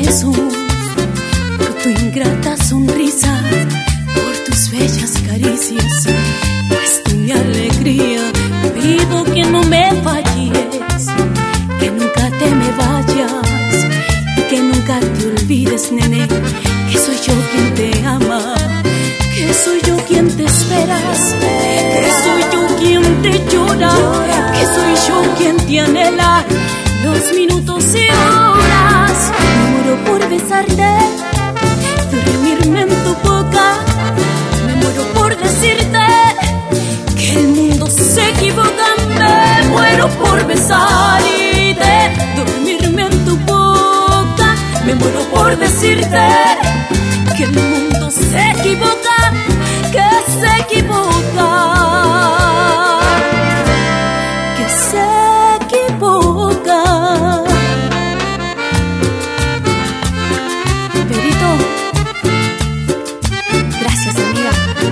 besos, por tu ingrata sonrisa, por tus bellas caricias, pues tú mi alegría. Pido que no me falles, que nunca te me vayas y que nunca te olvides, nene, que soy yo quien te ama, que soy yo quien te esperas, que soy yo quien te llora, que soy yo quien te anhela los minutos y horas. Me muero por besarte, dormirme en tu boca. Me muero por decirte que el mundo se equivoca. Me muero por besarte, dormirme en tu boca. Me muero por decirte que el mundo se equivoca, que se equivoca, que se equivoca. Perito, gracias, amiga.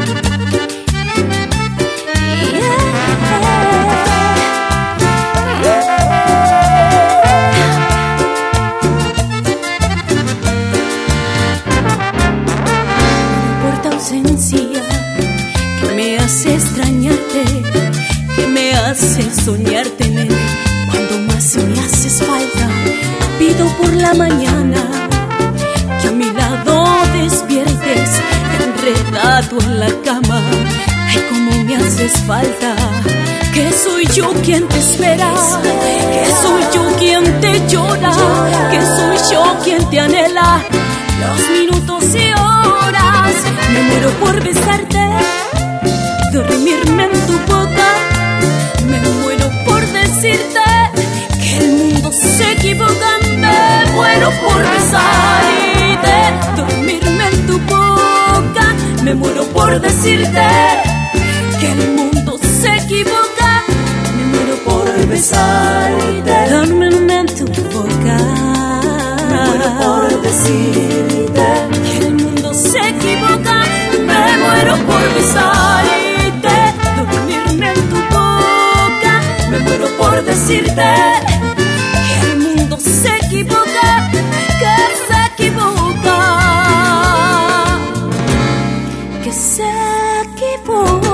Que me hace extrañarte, que me hace soñarte, nene, cuando más me haces falta. Pido por la mañana que a mi lado despiertes, enredado en la cama. Ay, cómo me haces falta, que soy yo quien te espera, que soy yo quien te llora, que soy yo quien te anhela los minutos y horas. Me muero por besarte, dormirme en tu boca. Me muero por decirte que el mundo se equivoca. Me muero por besarte, dormirme en tu boca. Me muero por decirte que el mundo se equivoca. Me muero por besarte, dormirme en tu boca. Me muero por decirte que el mundo se equivoca. Me muero por besarte, dormirme en tu boca. Me muero por decirte que el mundo se equivoca, que se equivoca, que se equivoca.